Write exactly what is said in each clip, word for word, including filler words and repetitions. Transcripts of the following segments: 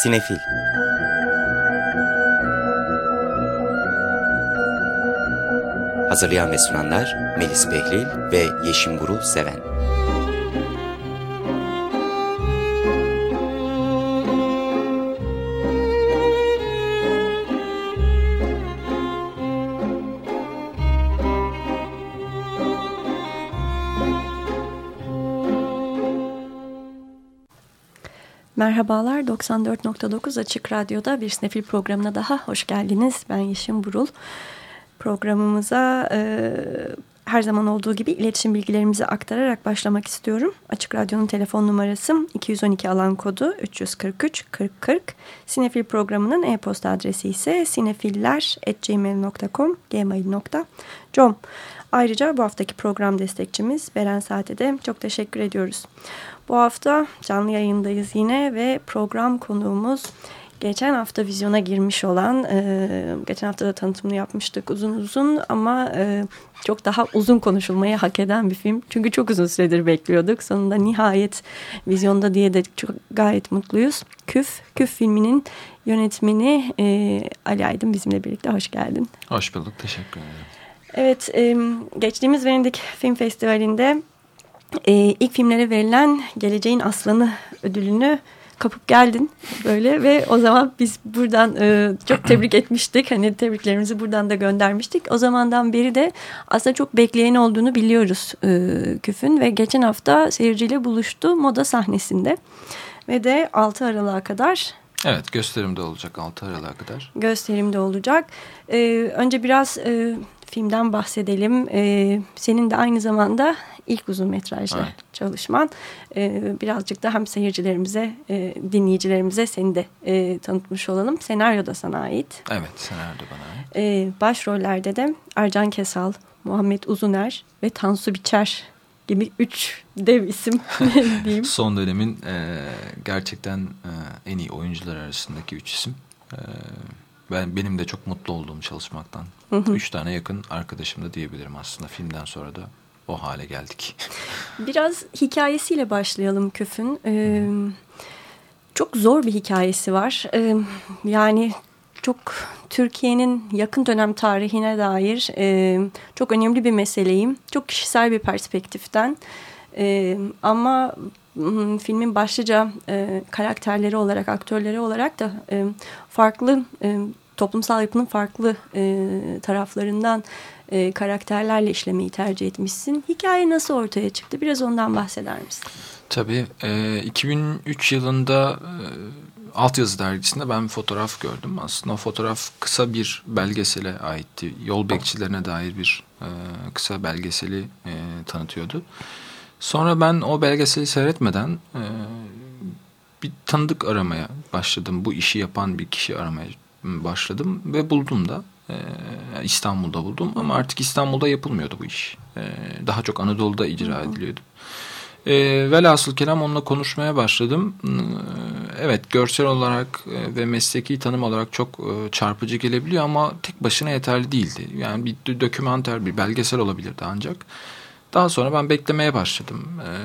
Sinefil. Hazırlayan ve sunanlar Melis Behlil ve Yeşim Burul Seven. Merhabalar, doksan dört nokta dokuz Açık Radyo'da bir Sinefil programına daha hoş geldiniz. Ben Yeşim Burul. Programımıza e, her zaman olduğu gibi iletişim bilgilerimizi aktararak başlamak istiyorum. Açık Radyo'nun telefon numarası iki yüz on iki alan kodu üç yüz kırk üç kırk kırk. Sinefil programının e-posta adresi ise sinefiller at gmail nokta com, gmail nokta com. Ayrıca bu haftaki program destekçimiz Beren Saat'e de çok teşekkür ediyoruz. Bu hafta canlı yayındayız yine ve program konuğumuz geçen hafta vizyona girmiş olan, e, geçen hafta da tanıtımını yapmıştık uzun uzun ama e, çok daha uzun konuşulmayı hak eden bir film. Çünkü çok uzun süredir bekliyorduk. Sonunda nihayet vizyonda diye de çok gayet mutluyuz. Küf, Küf filminin yönetmeni e, Ali Aydın bizimle birlikte. Hoş geldin. Hoş bulduk, teşekkür ederim. Evet, e, geçtiğimiz Venedik Film Festivali'nde e, ilk filmlere verilen Geleceğin Aslanı ödülünü kapıp geldin böyle ve o zaman biz buradan e, çok tebrik etmiştik. Hani tebriklerimizi buradan da göndermiştik. O zamandan beri de aslında çok bekleyen olduğunu biliyoruz e, Küf'ün ve geçen hafta seyirciyle buluştu moda sahnesinde ve de altı Aralık'a kadar. Evet, gösterimde olacak altı Aralık'a kadar. Gösterimde olacak. E, önce biraz e, filmden bahsedelim. E, senin de aynı zamanda İlk uzun metrajlı evet. çalışman. Ee, birazcık da hem seyircilerimize, e, dinleyicilerimize seni de e, tanıtmış olalım. Senaryo da sana ait. Evet, senaryo da bana ait. Ee, başrollerde de Ercan Kesal, Muhammed Uzuner ve Tansu Biçer gibi üç dev isim diyeyim. Son dönemin e, gerçekten e, en iyi oyuncular arasındaki üç isim. E, ben benim de çok mutlu olduğum çalışmaktan. Hı hı. Üç tane yakın arkadaşım da diyebilirim aslında. Filmden sonra da o hale geldik. Biraz hikayesiyle başlayalım Küf'ün. Ee, çok zor bir hikayesi var. Ee, yani çok Türkiye'nin yakın dönem tarihine dair e, çok önemli bir meseleyim. Çok kişisel bir perspektiften. E, ama m, filmin başlıca e, karakterleri olarak, aktörleri olarak da e, farklı e, toplumsal yapının farklı e, taraflarından e, karakterlerle işlemeyi tercih etmişsin. Hikaye nasıl ortaya çıktı? Biraz ondan bahseder misin? Tabii. E, iki bin üç yılında e, Altyazı dergisinde ben bir fotoğraf gördüm. Aslında o fotoğraf kısa bir belgesele aitti. Yol bekçilerine dair bir e, kısa belgeseli e, tanıtıyordu. Sonra ben o belgeseli seyretmeden e, bir tanıdık aramaya başladım. Bu işi yapan bir kişi aramaya başladım ve buldum da. Ee, İstanbul'da buldum ama artık İstanbul'da yapılmıyordu bu iş. Ee, daha çok Anadolu'da icra ediliyordu. Ee, velhasıl kelam onunla konuşmaya başladım. Ee, evet, görsel olarak ve mesleki tanım olarak çok e, çarpıcı gelebiliyor ama tek başına yeterli değildi. Yani bir dokümanter, bir belgesel olabilirdi ancak. Daha sonra ben beklemeye başladım. Ee,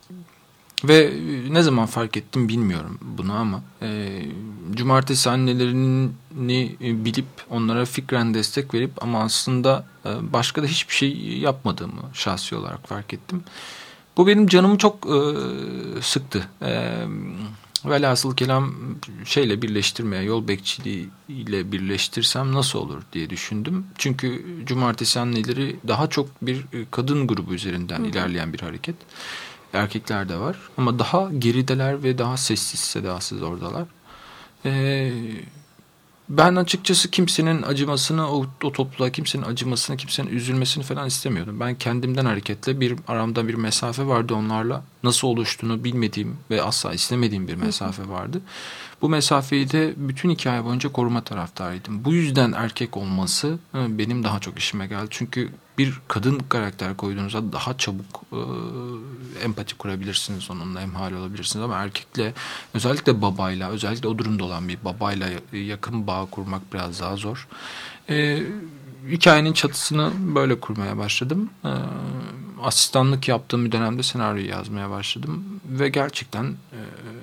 Ve ne zaman fark ettim bilmiyorum bunu ama e, cumartesi annelerini bilip onlara fikren destek verip ama aslında e, başka da hiçbir şey yapmadığımı şahsi olarak fark ettim. Bu benim canımı çok e, sıktı. E, velhasıl kelam şeyle birleştirmeye, yol bekçiliği ile birleştirsem nasıl olur diye düşündüm. Çünkü cumartesi anneleri daha çok bir kadın grubu üzerinden Hı-hı. ilerleyen bir hareket. Erkekler de var ama daha gerideler ve daha sessiz sedasız oradalar. Ee, ben açıkçası kimsenin acımasını, o, o topluluğa kimsenin acımasını, kimsenin üzülmesini falan istemiyordum. Ben kendimden hareketle bir aramda bir mesafe vardı onlarla. Nasıl oluştuğunu bilmediğim ve asla istemediğim bir mesafe vardı. Bu mesafeyi de bütün hikaye boyunca koruma taraftarıydım. Bu yüzden erkek olması benim daha çok işime geldi. Çünkü bir kadın karakter koyduğunuzda daha çabuk e, empati kurabilirsiniz onunla, hemhal olabilirsiniz. Ama erkekle, özellikle babayla, özellikle o durumda olan bir babayla yakın bağ kurmak biraz daha zor. E, hikayenin çatısını böyle kurmaya başladım. E, asistanlık yaptığım bir dönemde senaryoyu yazmaya başladım. Ve gerçekten e,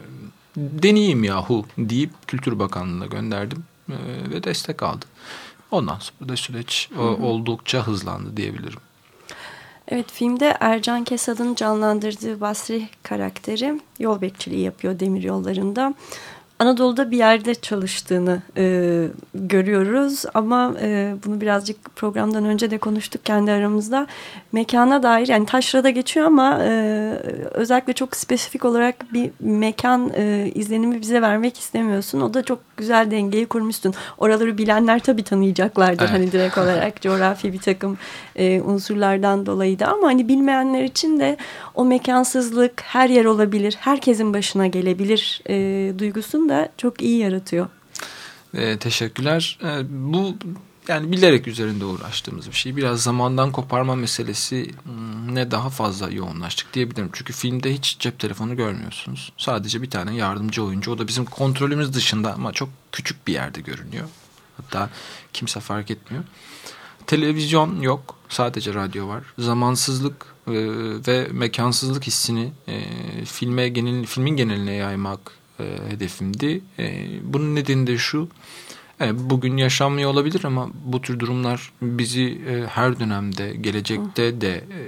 deneyeyim yahu deyip Kültür Bakanlığı'na gönderdim e, ve destek aldı. Ondan sonra da süreç hı hı. oldukça hızlandı diyebilirim. Evet, filmde Ercan Kesal'ın canlandırdığı Basri karakteri yol bekçiliği yapıyor demir yollarında. Anadolu'da bir yerde çalıştığını e, görüyoruz ama e, bunu birazcık programdan önce de konuştuk kendi aramızda. Mekana dair, yani taşrada geçiyor ama e, özellikle çok spesifik olarak bir mekan e, izlenimi bize vermek istemiyorsun. O da çok güzel dengeyi kurmuşsun. Oraları bilenler tabii tanıyacaklardır evet. Hani direkt olarak coğrafi bir takım e, unsurlardan dolayı da, ama hani bilmeyenler için de o mekansızlık her yer olabilir, herkesin başına gelebilir e, duygusunu da çok iyi yaratıyor. E, teşekkürler. E, bu yani bilerek üzerinde uğraştığımız bir şey. Biraz zamandan koparma meselesi ne daha fazla yoğunlaştık diyebilirim. Çünkü filmde hiç cep telefonu görmüyorsunuz. Sadece bir tane yardımcı oyuncu. O da bizim kontrolümüz dışında ama çok küçük bir yerde görünüyor. Hatta kimse fark etmiyor. Televizyon yok. Sadece radyo var. Zamansızlık e, ve mekansızlık hissini e, filme genel, filmin geneline yaymak e, hedefimdi. E, bunun nedeni de şu. Evet, bugün yaşanmıyor olabilir ama bu tür durumlar bizi e, her dönemde, gelecekte de e,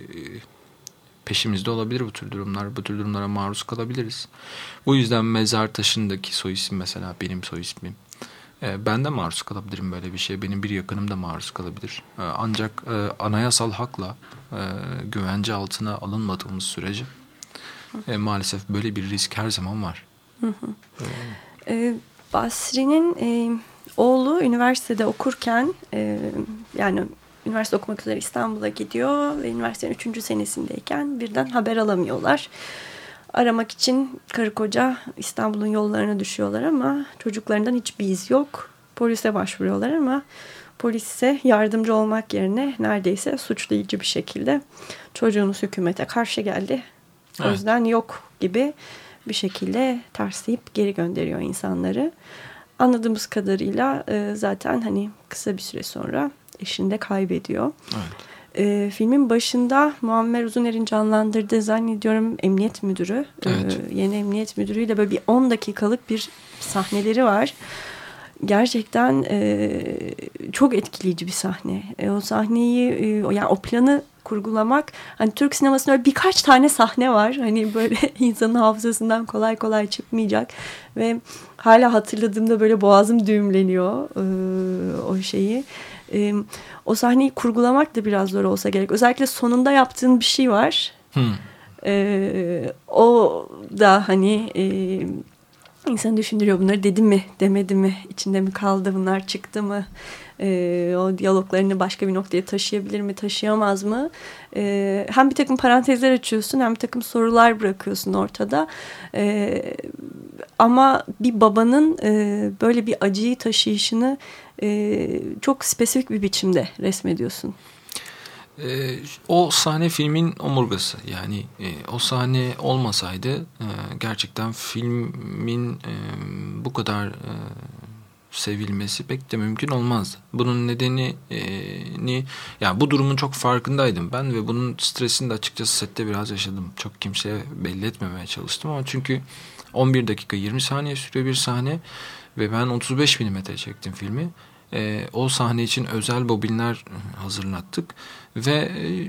peşimizde olabilir bu tür durumlar. Bu tür durumlara maruz kalabiliriz. Bu yüzden mezar taşındaki soy isim mesela benim soy ismim. E, ben de maruz kalabilirim böyle bir şeye. Benim bir yakınım da maruz kalabilir. E, ancak e, anayasal hakla e, güvence altına alınmadığımız sürece e, maalesef böyle bir risk her zaman var. Hı hı. E, Basri'nin e, oğlu üniversitede okurken e, yani üniversite okumak üzere İstanbul'a gidiyor ve üniversitenin üçüncü senesindeyken birden haber alamıyorlar. Aramak için karı koca İstanbul'un yollarına düşüyorlar ama çocuklarından hiçbir iz yok. Polise başvuruyorlar ama polis ise yardımcı olmak yerine neredeyse suçlayıcı bir şekilde çocuğunuz hükümete karşı geldi. O yüzden evet. Yok gibi bir şekilde tersleyip geri gönderiyor insanları. Anladığımız kadarıyla e, zaten hani kısa bir süre sonra eşini de kaybediyor. Evet. E, filmin başında Muammer Uzuner'in canlandırdığı zannediyorum emniyet müdürü. Evet. E, yeni emniyet müdürüyle böyle bir on dakikalık bir sahneleri var. Gerçekten e, çok etkileyici bir sahne. E, o sahneyi, e, yani o planı kurgulamak, hani Türk sinemasında öyle birkaç tane sahne var. Hani böyle insanın hafızasından kolay kolay çıkmayacak ve hala hatırladığımda böyle boğazım düğümleniyor e, o şeyi. E, o sahneyi kurgulamak da biraz zor olsa gerek. Özellikle sonunda yaptığın bir şey var. Hmm. E, o da hani e, İnsanı düşündürüyor, bunları dedi mi demedi mi, içinde mi kaldı, bunlar çıktı mı, ee, o diyaloglarını başka bir noktaya taşıyabilir mi, taşıyamaz mı, ee, hem bir takım parantezler açıyorsun hem bir takım sorular bırakıyorsun ortada, ee, ama bir babanın e, böyle bir acıyı taşıyışını e, çok spesifik bir biçimde resmediyorsun. Ee, o sahne filmin omurgası. Yani e, o sahne olmasaydı e, gerçekten filmin e, bu kadar e, sevilmesi pek de mümkün olmazdı. Bunun nedeni e, ni, yani bu durumun çok farkındaydım ben ve bunun stresini de açıkçası sette biraz yaşadım. Çok kimseye belli etmemeye çalıştım ama çünkü on bir dakika yirmi saniye sürüyor bir sahne ve ben otuz beş milimetre çektim filmi. E, o sahne için özel bobinler hazırlattık ve e,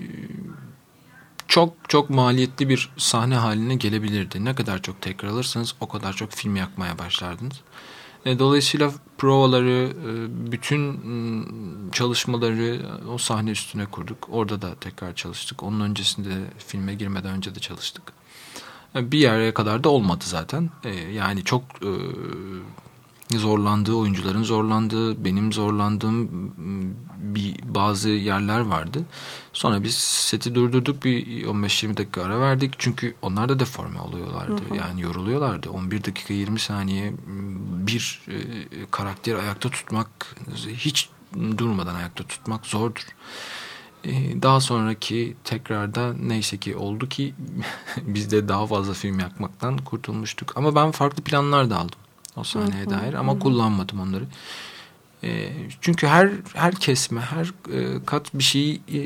çok çok maliyetli bir sahne haline gelebilirdi. Ne kadar çok tekrar alırsanız o kadar çok film yakmaya başlardınız. E, dolayısıyla provaları, e, bütün çalışmaları o sahne üstüne kurduk. Orada da tekrar çalıştık. Onun öncesinde filme girmeden önce de çalıştık. E, bir yere kadar da olmadı zaten. E, yani çok... E, zorlandığı, oyuncuların zorlandığı, benim zorlandığım bir bazı yerler vardı. Sonra biz seti durdurduk, bir on beş yirmi dakika ara verdik. Çünkü onlar da deforme oluyorlardı. Hı hı. Yani yoruluyorlardı. on bir dakika yirmi saniye bir e, karakteri ayakta tutmak, hiç durmadan ayakta tutmak zordur. E, daha sonraki tekrarda neyse ki oldu ki biz de daha fazla film yakmaktan kurtulmuştuk. Ama ben farklı planlar da aldım o sahneye hı hı, dair ama hı. kullanmadım onları. E, çünkü her her kesme, her e, kat bir şeyi e,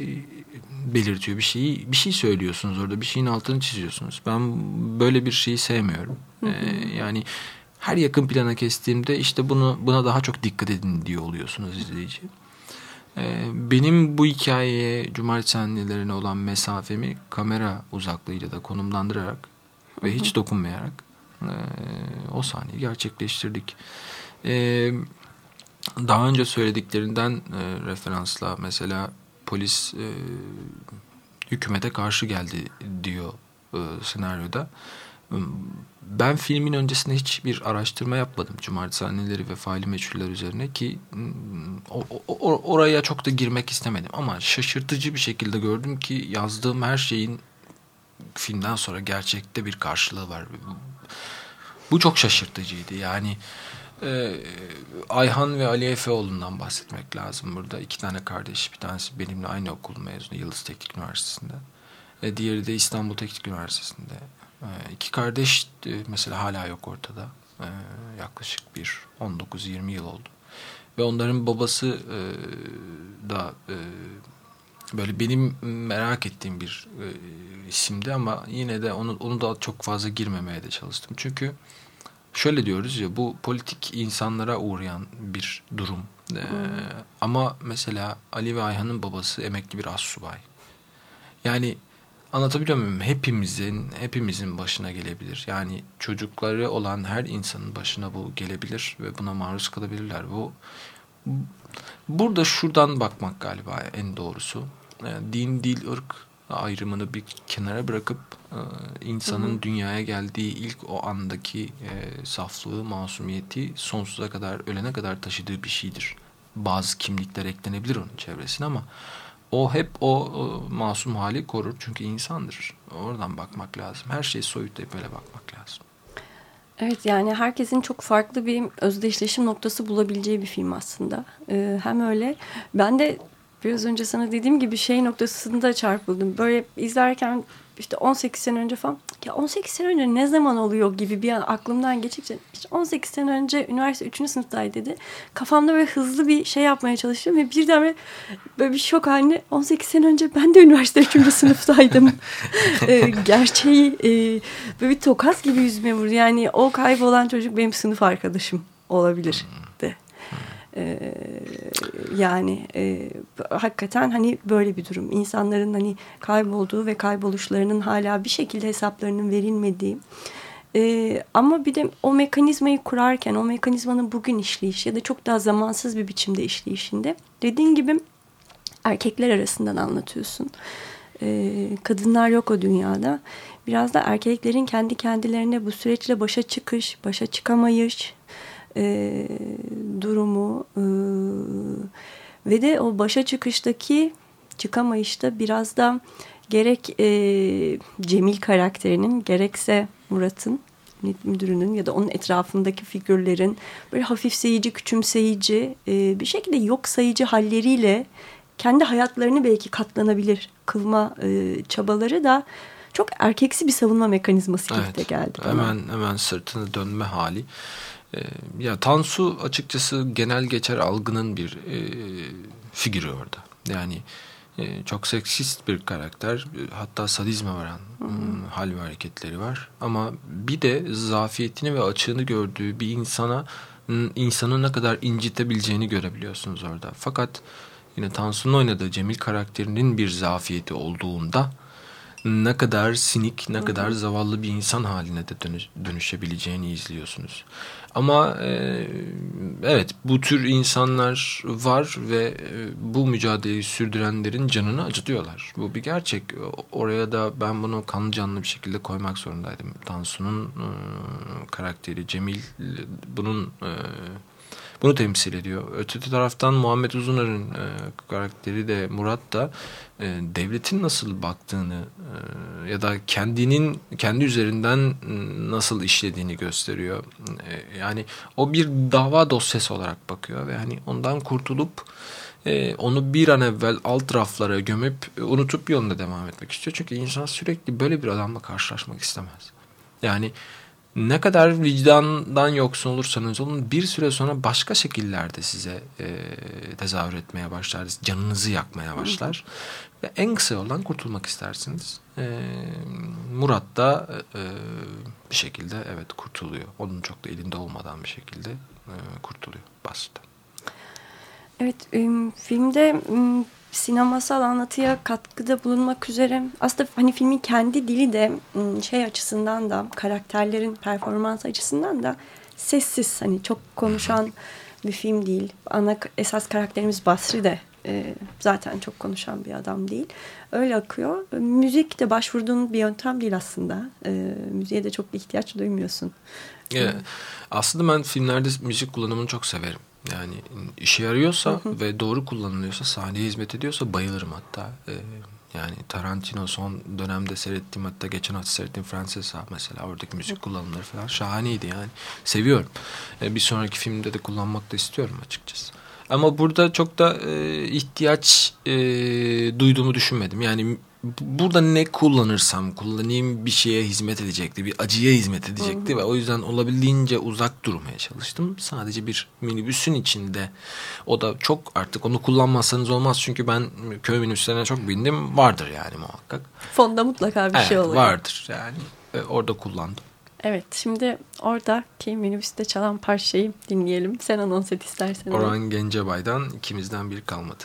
belirtiyor, bir şeyi bir şey söylüyorsunuz orada, bir şeyin altını çiziyorsunuz. Ben böyle bir şeyi sevmiyorum. Hı hı. Ee, yani her yakın plana kestiğimde işte bunu buna daha çok dikkat edin diyor oluyorsunuz izleyici. Ee, benim bu hikayeye cumartesi annelerine olan mesafemi kamera uzaklığıyla da konumlandırarak hı hı. ve hiç dokunmayarak e, o sahneyi gerçekleştirdik. Ee, daha önce söylediklerinden e, referansla mesela polis e, hükümete karşı geldi diyor e, senaryoda. Ben filmin öncesinde hiçbir araştırma yapmadım cumartesi anneleri ve faili meçhuller üzerine ki o, o, oraya çok da girmek istemedim. Ama şaşırtıcı bir şekilde gördüm ki yazdığım her şeyin filmden sonra gerçekte bir karşılığı var. Bu çok şaşırtıcıydı. Yani e, Ayhan ve Ali Efeoğlu'ndan bahsetmek lazım burada. İki tane kardeş, bir tanesi benimle aynı okul mezunu Yıldız Teknik Üniversitesi'nde. E, diğeri de İstanbul Teknik Üniversitesi'nde. İki kardeş mesela hala yok ortada. Ee, yaklaşık bir on dokuz yirmi yıl oldu. Ve onların babası e, da e, böyle benim merak ettiğim bir e, isimdi ama yine de onu, onu da çok fazla girmemeye de çalıştım. Çünkü şöyle diyoruz ya, bu politik insanlara uğrayan bir durum. Ee, ama mesela Ali ve Ayhan'ın babası emekli bir astsubay. Yani anlatabiliyor muyum? Hepimizin, hepimizin başına gelebilir. Yani çocukları olan her insanın başına bu gelebilir ve buna maruz kalabilirler. Bu burada şuradan bakmak galiba en doğrusu. Yani din, dil, ırk ayrımını bir kenara bırakıp insanın hı hı. dünyaya geldiği ilk o andaki e, saflığı, masumiyeti sonsuza kadar, ölene kadar taşıdığı bir şeydir. Bazı kimlikler eklenebilir onun çevresine ama o hep o, o masum hali korur. Çünkü insandır. Oradan bakmak lazım. Her şeyi soyutlayıp böyle bakmak lazım. Evet, yani herkesin çok farklı bir özdeşleşim noktası bulabileceği bir film aslında. Ee, hem öyle. Ben de biraz önce sana dediğim gibi şey noktasında çarpıldım. Böyle izlerken işte on sekiz sene önce falan, ya on sekiz sene önce ne zaman oluyor gibi bir an aklımdan geçtikçe, işte on sekiz sene önce üniversite üçüncü sınıftaydı dedi. Kafamda böyle hızlı bir şey yapmaya çalıştım ve birden böyle, böyle bir şok haline, on sekiz sene önce ben de üniversite üçüncü sınıftaydım. ee, gerçeği e, böyle bir tokat gibi yüzüme vurdu. Yani o kaybolan çocuk benim sınıf arkadaşım olabilir de. Ee, yani e, hakikaten hani böyle bir durum. İnsanların hani kaybolduğu ve kayboluşlarının hala bir şekilde hesaplarının verilmediği. Ee, ama bir de o mekanizmayı kurarken, o mekanizmanın bugün işleyişi ya da çok daha zamansız bir biçimde işleyişinde, dediğin gibi erkekler arasından anlatıyorsun. Ee, kadınlar yok o dünyada. Biraz da erkeklerin kendi kendilerine bu süreçle başa çıkış, başa çıkamayış E, durumu e, ve de o başa çıkıştaki çıkamayışta biraz da gerek e, Cemil karakterinin gerekse Murat'ın müdürünün ya da onun etrafındaki figürlerin böyle hafifseyici, küçümseyici e, bir şekilde yok sayıcı halleriyle kendi hayatlarını belki katlanabilir kılma e, çabaları da çok erkeksi bir savunma mekanizması gibi evet, de geldi bana. Hemen, hemen sırtını dönme hali. Ee, ya Tansu açıkçası genel geçer algının bir e, figürü orada. Yani e, çok seksist bir karakter. Hatta sadizme varan hmm. hal ve hareketleri var. Ama bir de zafiyetini ve açığını gördüğü bir insana insanı ne kadar incitebileceğini görebiliyorsunuz orada. Fakat yine Tansu'nun oynadığı Cemil karakterinin bir zafiyeti olduğunda ne kadar sinik, ne kadar zavallı bir insan haline de dönüş, dönüşebileceğini izliyorsunuz. Ama e, evet, bu tür insanlar var ve e, bu mücadeleyi sürdürenlerin canını acıtıyorlar. Bu bir gerçek. Oraya da ben bunu kanlı canlı bir şekilde koymak zorundaydım. Tansu'nun e, karakteri Cemil bunun e, bunu temsil ediyor. Öte taraftan Muhammed Uzunar'ın e, karakteri de Murat da e, devletin nasıl baktığını e, ya da kendinin kendi üzerinden nasıl işlediğini gösteriyor. E, yani o bir dava dosyası olarak bakıyor ve hani ondan kurtulup e, onu bir an evvel alt raflara gömüp unutup yoluna devam etmek istiyor. Çünkü insan sürekli böyle bir adamla karşılaşmak istemez. Yani ne kadar vicdandan yoksun olursanız olun bir süre sonra başka şekillerde size e, tezahür etmeye başlar. Canınızı yakmaya başlar. Ve en kısa yoldan kurtulmak istersiniz. E, Murat da e, bir şekilde evet kurtuluyor. Onun çok da elinde olmadan bir şekilde e, kurtuluyor Basri'den. Evet, e, filmde e, sinemasal anlatıya katkıda bulunmak üzere aslında hani filmin kendi dili de e, şey açısından da karakterlerin performans açısından da sessiz, hani çok konuşan bir film değil. Ana esas karakterimiz Basri de e, zaten çok konuşan bir adam değil. Öyle akıyor. Müzik de başvurduğun bir yöntem değil aslında. E, müziğe de çok ihtiyaç duymuyorsun. Evet. Aslında ben filmlerde müzik kullanımını çok severim. Yani işe yarıyorsa hı hı. ve doğru kullanılıyorsa, sahneye hizmet ediyorsa bayılırım hatta. Ee, yani Tarantino son dönemde seyrettiğim, hatta geçen hafta seyrettiğim Fransesa mesela, oradaki müzik kullanımları falan şahaneydi yani. Seviyorum. Ee, bir sonraki filmde de kullanmak da istiyorum açıkçası. Ama burada çok da e, ihtiyaç e, duyduğumu düşünmedim. Yani burada ne kullanırsam kullanayım bir şeye hizmet edecekti. Bir acıya hizmet edecekti. Hı hı. Ve o yüzden olabildiğince uzak durmaya çalıştım. Sadece bir minibüsün içinde. O da çok, artık onu kullanmazsanız olmaz. Çünkü ben köy minibüslerine çok bindim. Vardır yani muhakkak. Fonda mutlaka bir evet, şey oluyor. Vardır yani. E, orada kullandım. Evet, şimdi oradaki minibüste çalan parçayı dinleyelim. Sen anons et istersen. Orhan Gencebay'dan İkimizden Biri Kalmadı.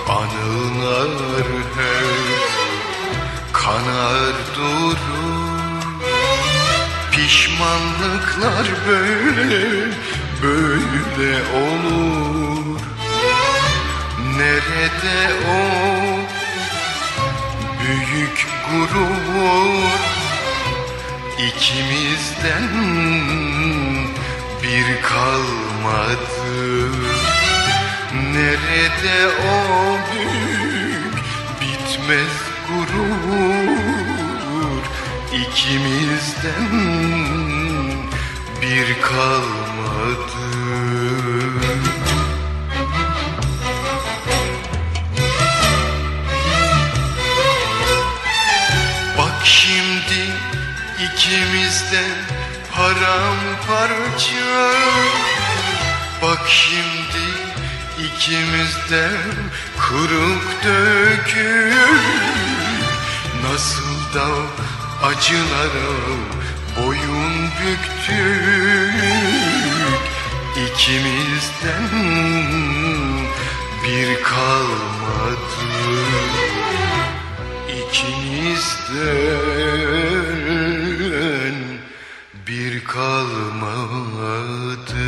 Anılar hep kanar durur, pişmanlıklar böyle böyle olur. Nerede o büyük gurur, İkimizden bir kalmadı. Nerede o büyük bitmez gurur, İkimizden bir kalmadı. Bak şimdi İkimizden paramparça. Bak şimdi ikimizden kırık dökük. Nasıl da acılara boyun büktük. İkimizden bir kalmadı. İkimizden bir kalmadı.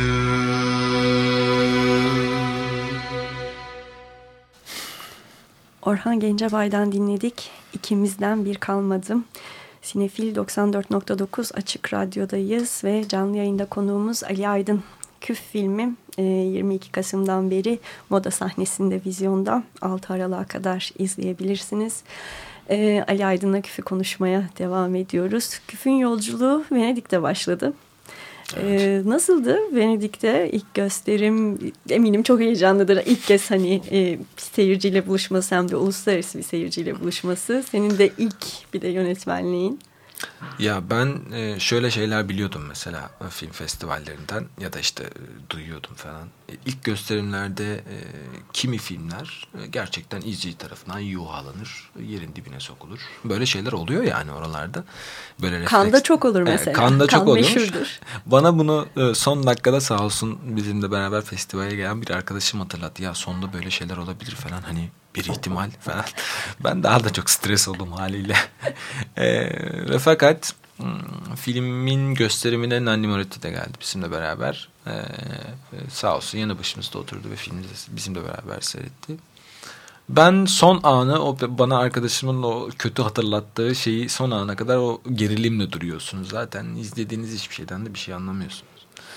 Orhan Gencebay'dan dinledik. İkimizden bir kalmadım. Sinefil doksan dört nokta dokuz Açık Radyo'dayız ve canlı yayında konuğumuz Ali Aydın. Küf filmi yirmi iki Kasım'dan beri Moda sahnesinde vizyonda. altı Aralık'a kadar izleyebilirsiniz. Ee, Ali Aydın'la Küf'ü konuşmaya devam ediyoruz. Küf'ün yolculuğu Venedik'te başladı. Evet. Ee, nasıldı Venedik'te ilk gösterim? Eminim çok heyecanlıdır. İlk kez hani e, seyirciyle buluşması, hem de uluslararası bir seyirciyle buluşması. Senin de ilk bir de yönetmenliğin. Ya ben şöyle şeyler biliyordum mesela film festivallerinden ya da işte duyuyordum falan. İlk gösterimlerde kimi filmler gerçekten izleyici tarafından yuhalanır, yerin dibine sokulur. Böyle şeyler oluyor yani oralarda. Böyle Kanda refleks... çok olur mesela. Evet, Kanda çok kan olur. Meşhurdur. Bana bunu son dakikada sağ olsun bizimle beraber festivale gelen bir arkadaşım hatırlattı. Ya sonunda böyle şeyler olabilir falan, hani bir ihtimal falan. Ben daha da çok stres oldum haliyle. e, ve fakat filmin gösterimine Nanni Moretti de geldi bizimle beraber. E, sağ olsun yanı başımızda oturdu ve filmi bizimle beraber seyretti. Ben son anı, o bana arkadaşımın o kötü hatırlattığı şeyi son ana kadar o gerilimle duruyorsunuz. Zaten izlediğiniz hiçbir şeyden de bir şey anlamıyorsunuz.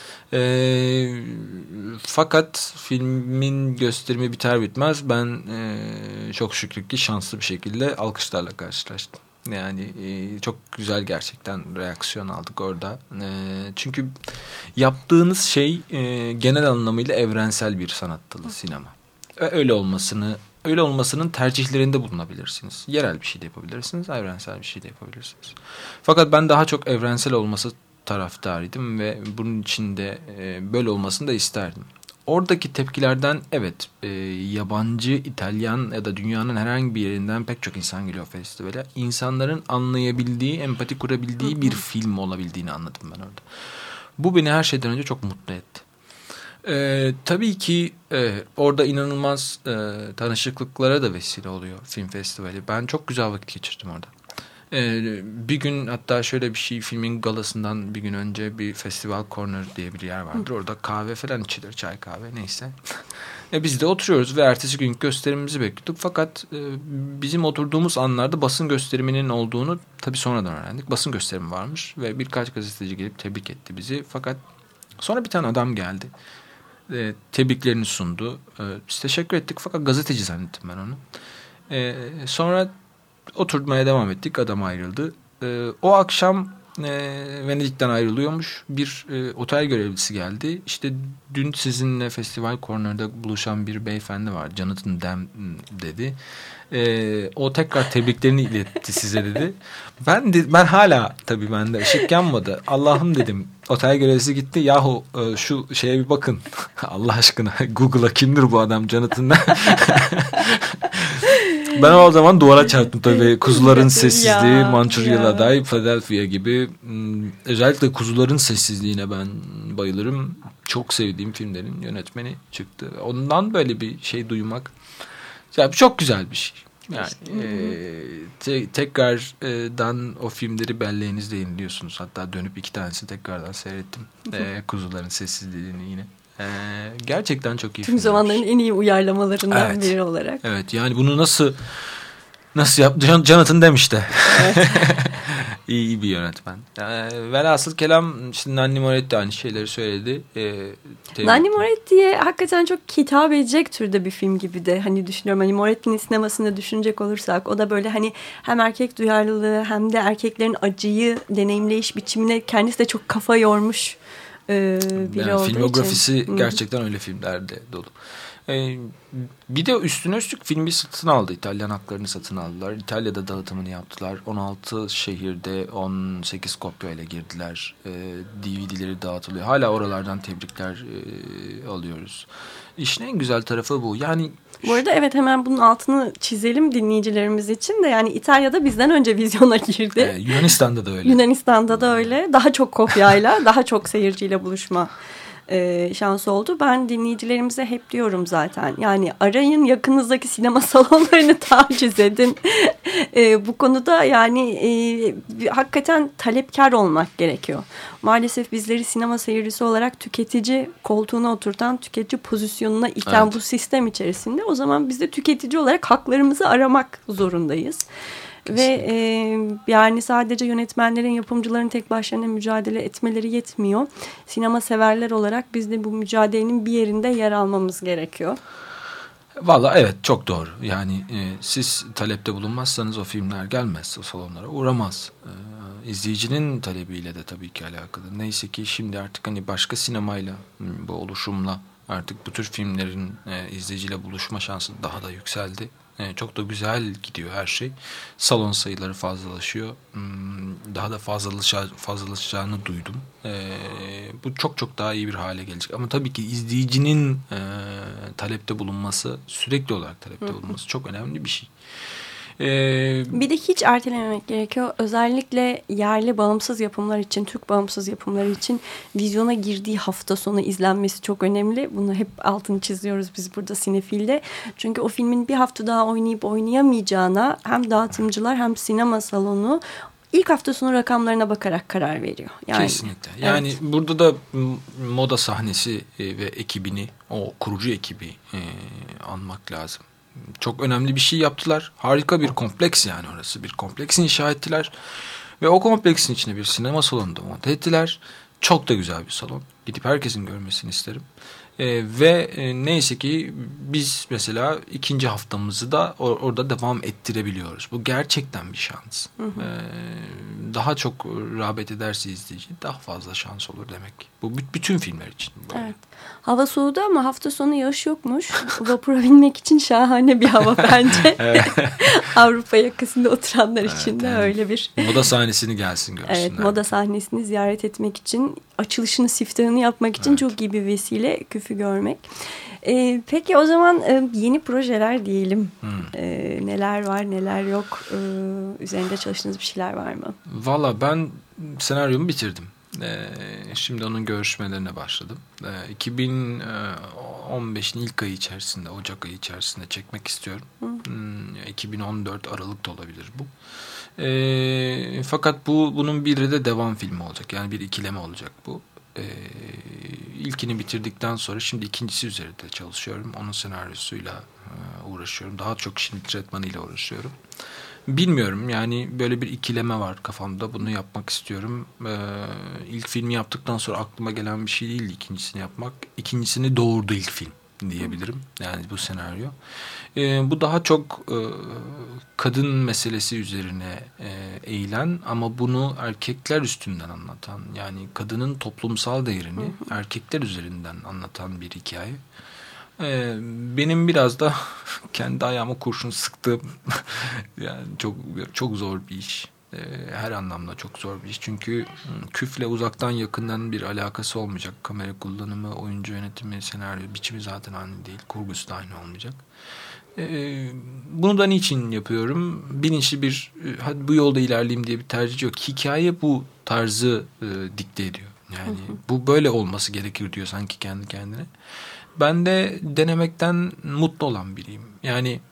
E, fakat filmin gösterimi biter bitmez ben e, çok şükür ki şanslı bir şekilde alkışlarla karşılaştım. Yani e, çok güzel gerçekten reaksiyon aldık orada. E, çünkü yaptığınız şey e, genel anlamıyla evrensel bir sanat dalı sinema. Öyle olmasını, öyle olmasının tercihlerinde bulunabilirsiniz. Yerel bir şey de yapabilirsiniz, evrensel bir şey de yapabilirsiniz. Fakat ben daha çok evrensel olması taraftarıydım ve bunun için de e, böyle olmasını da isterdim. Oradaki tepkilerden evet e, yabancı, İtalyan ya da dünyanın herhangi bir yerinden pek çok insan geliyor festivale. İnsanların anlayabildiği, empati kurabildiği bir film olabildiğini anladım ben orada. Bu beni her şeyden önce çok mutlu etti. E, tabii ki e, orada inanılmaz e, tanışıklıklara da vesile oluyor film festivali. Ben çok güzel vakit geçirdim orada. Ee, bir gün hatta şöyle bir şey, filmin galasından bir gün önce bir Festival Corner diye bir yer vardır. Orada kahve falan içilir, çay kahve neyse. e, biz de oturuyoruz ve ertesi gün gösterimimizi bekliyorduk. Fakat e, bizim oturduğumuz anlarda basın gösteriminin olduğunu tabii sonradan öğrendik. Basın gösterimi varmış ve birkaç gazeteci gelip tebrik etti bizi. Fakat sonra bir tane adam geldi. E, tebriklerini sundu. E, biz teşekkür ettik fakat gazeteci zannettim ben onu. E, sonra oturmaya devam ettik. Adam ayrıldı. Ee, o akşam e, Venedik'ten ayrılıyormuş. Bir e, otel görevlisi geldi. İşte dün sizinle Festival Corner'da buluşan bir beyefendi var. Jonathan Demme dedi. E, o tekrar tebriklerini iletti size dedi. Ben de, ben hala tabii bende ışık yanmadı. Allah'ım dedim. Otel görevlisi gitti. Yahu e, şu şeye bir bakın. Allah aşkına Google'a kimdir bu adam Jonathan Demme? Ben o zaman duvara çarptım tabii. Kuzuların Sessizliği, Manchuria'lı Aday, Philadelphia gibi. Özellikle Kuzuların Sessizliğine ben bayılırım. Çok sevdiğim filmlerin yönetmeni çıktı. Ondan böyle bir şey duymak Ya çok güzel bir şey. Yani e, te, tekrardan o filmleri belleğinizde yayınlıyorsunuz. Hatta dönüp iki tanesini tekrardan seyrettim. E, Kuzuların Sessizliğini yine. E, gerçekten çok iyi. Tüm zamanların en iyi uyarlamalarından evet. biri olarak. Evet, yani bunu nasıl nasıl yaptı? Jonathan demiş de. Evet. İyi, iyi bir yönetmen. Yani, velhasıl kelam işte Nanni Moretti aynı şeyleri söyledi. Ee, Nanni Moretti'ye hakikaten çok hitap edecek türde bir film gibi de hani düşünüyorum. Hani Moretti'nin sinemasında düşünecek olursak o da böyle hani hem erkek duyarlılığı hem de erkeklerin acıyı deneyimleyiş biçimine kendisi de çok kafa yormuş e, biri yani olduğu filmografisi için. gerçekten öyle filmlerde dolu. Ee, bir de üstüne üstlük filmi satın aldı. İtalyan haklarını satın aldılar. İtalya'da dağıtımını yaptılar. on altı şehirde on sekiz kopyayla girdiler. Ee, D V D'leri dağıtılıyor. Hala oralardan tebrikler e, alıyoruz. İşin en güzel tarafı bu. Yani bu arada evet, hemen bunun altını çizelim dinleyicilerimiz için de. Yani İtalya'da bizden önce vizyona girdi. Ee, Yunanistan'da da öyle. Yunanistan'da da öyle. Daha çok kopyayla, daha çok seyirciyle buluşma E, şansı oldu. Ben dinleyicilerimize hep diyorum zaten. Yani arayın, yakınızdaki sinema salonlarını taciz edin. e, bu konuda yani e, hakikaten talepkar olmak gerekiyor. Maalesef bizleri sinema seyircisi olarak tüketici koltuğuna oturtan, tüketici pozisyonuna iten evet. bu sistem içerisinde o zaman biz de tüketici olarak haklarımızı aramak zorundayız. Kesinlikle. Ve e, yani sadece yönetmenlerin, yapımcıların tek başlarına mücadele etmeleri yetmiyor. Sinema severler olarak biz de bu mücadelenin bir yerinde yer almamız gerekiyor. Vallahi evet, çok doğru. Yani e, siz talepte bulunmazsanız o filmler gelmez, o salonlara uğramaz. E, izleyicinin talebiyle de tabii ki alakalı. Neyse ki şimdi artık hani başka sinemayla, bu oluşumla artık bu tür filmlerin e, izleyiciyle buluşma şansı daha da yükseldi. E, çok da güzel gidiyor her şey. Salon sayıları fazlalaşıyor. Daha da fazlalaşa, fazlalaşacağını duydum. E, bu çok çok daha iyi bir hale gelecek. Ama tabii ki izleyicinin e, talepte bulunması, sürekli olarak talepte bulunması çok önemli bir şey. Ee, bir de hiç ertelememek gerekiyor. Özellikle yerli bağımsız yapımlar için, Türk bağımsız yapımları için vizyona girdiği hafta sonu izlenmesi çok önemli. Bunu hep altını çiziyoruz biz burada Sinefil'de. Çünkü o filmin bir hafta daha oynayıp oynayamayacağına hem dağıtımcılar hem sinema salonu ilk hafta sonu rakamlarına bakarak karar veriyor. Yani, kesinlikle. Yani evet. Burada da moda sahnesi ve ekibini, o kurucu ekibi e, anmak lazım. Çok önemli bir şey yaptılar. Harika bir kompleks, yani orası. Bir kompleks inşa ettiler. Ve o kompleksin içine bir sinema salonu da monte ettiler. Çok da güzel bir salon. Gidip herkesin görmesini isterim. Ee, ve e, neyse ki biz mesela ikinci haftamızı da or- orada devam ettirebiliyoruz. Bu gerçekten bir şans. Hı hı. Ee, daha çok rağbet ederse izleyici daha fazla şans olur demek. Bu b- bütün filmler için. Böyle. Evet. Hava soğudu ama hafta sonu yağış yokmuş. Vapura binmek için şahane bir hava bence. Avrupa yakasında oturanlar evet, için de yani öyle bir. Moda sahnesini gelsin görsünler. Evet, moda sahnesini ziyaret etmek için, açılışını, siftahını yapmak için evet. çok iyi bir vesile küfü görmek. Ee, peki o zaman e, yeni projeler diyelim. Hmm. Ee, neler var, neler yok? Ee, üzerinde çalıştığınız bir şeyler var mı? Valla ben senaryomu bitirdim. Ee, şimdi onun görüşmelerine başladım. Ee, iki bin on beşin ilk ayı içerisinde, Ocak ayı içerisinde çekmek istiyorum. Hmm, iki bin on dört Aralık da olabilir bu. Ee, fakat bu bunun bir de devam filmi olacak. Yani bir ikileme olacak bu. Ee, ilkini bitirdikten sonra şimdi ikincisi üzerinde çalışıyorum. Onun senaryosuyla e, uğraşıyorum. Daha çok şimdi tretmanıyla uğraşıyorum. Bilmiyorum, yani böyle bir ikileme var kafamda. Bunu yapmak istiyorum. Ee, ilk filmi yaptıktan sonra aklıma gelen bir şey değildi ikincisini yapmak. İkincisini doğurdu ilk film diyebilirim. Yani bu senaryo. Ee, bu daha çok e, kadın meselesi üzerine e, eğilen ama bunu erkekler üstünden anlatan, yani kadının toplumsal değerini hı hı. erkekler üzerinden anlatan bir hikaye. Ee, benim biraz da kendi ayağıma kurşun sıktığım yani çok çok zor bir iş. Ee, her anlamda çok zor bir iş. Çünkü küfle uzaktan yakından bir alakası olmayacak. Kamera kullanımı, oyuncu yönetimi, senaryo biçimi zaten aynı değil. Kurgusu da aynı olmayacak. Ee, bunu da niçin yapıyorum? Bilinçli bir hadi bu yolda ilerleyeyim diye bir tercih yok. Hikaye bu tarzı e, dikte ediyor. Yani hı hı. bu böyle olması gerekir diyor sanki kendi kendine. Ben de denemekten mutlu olan biriyim. Yani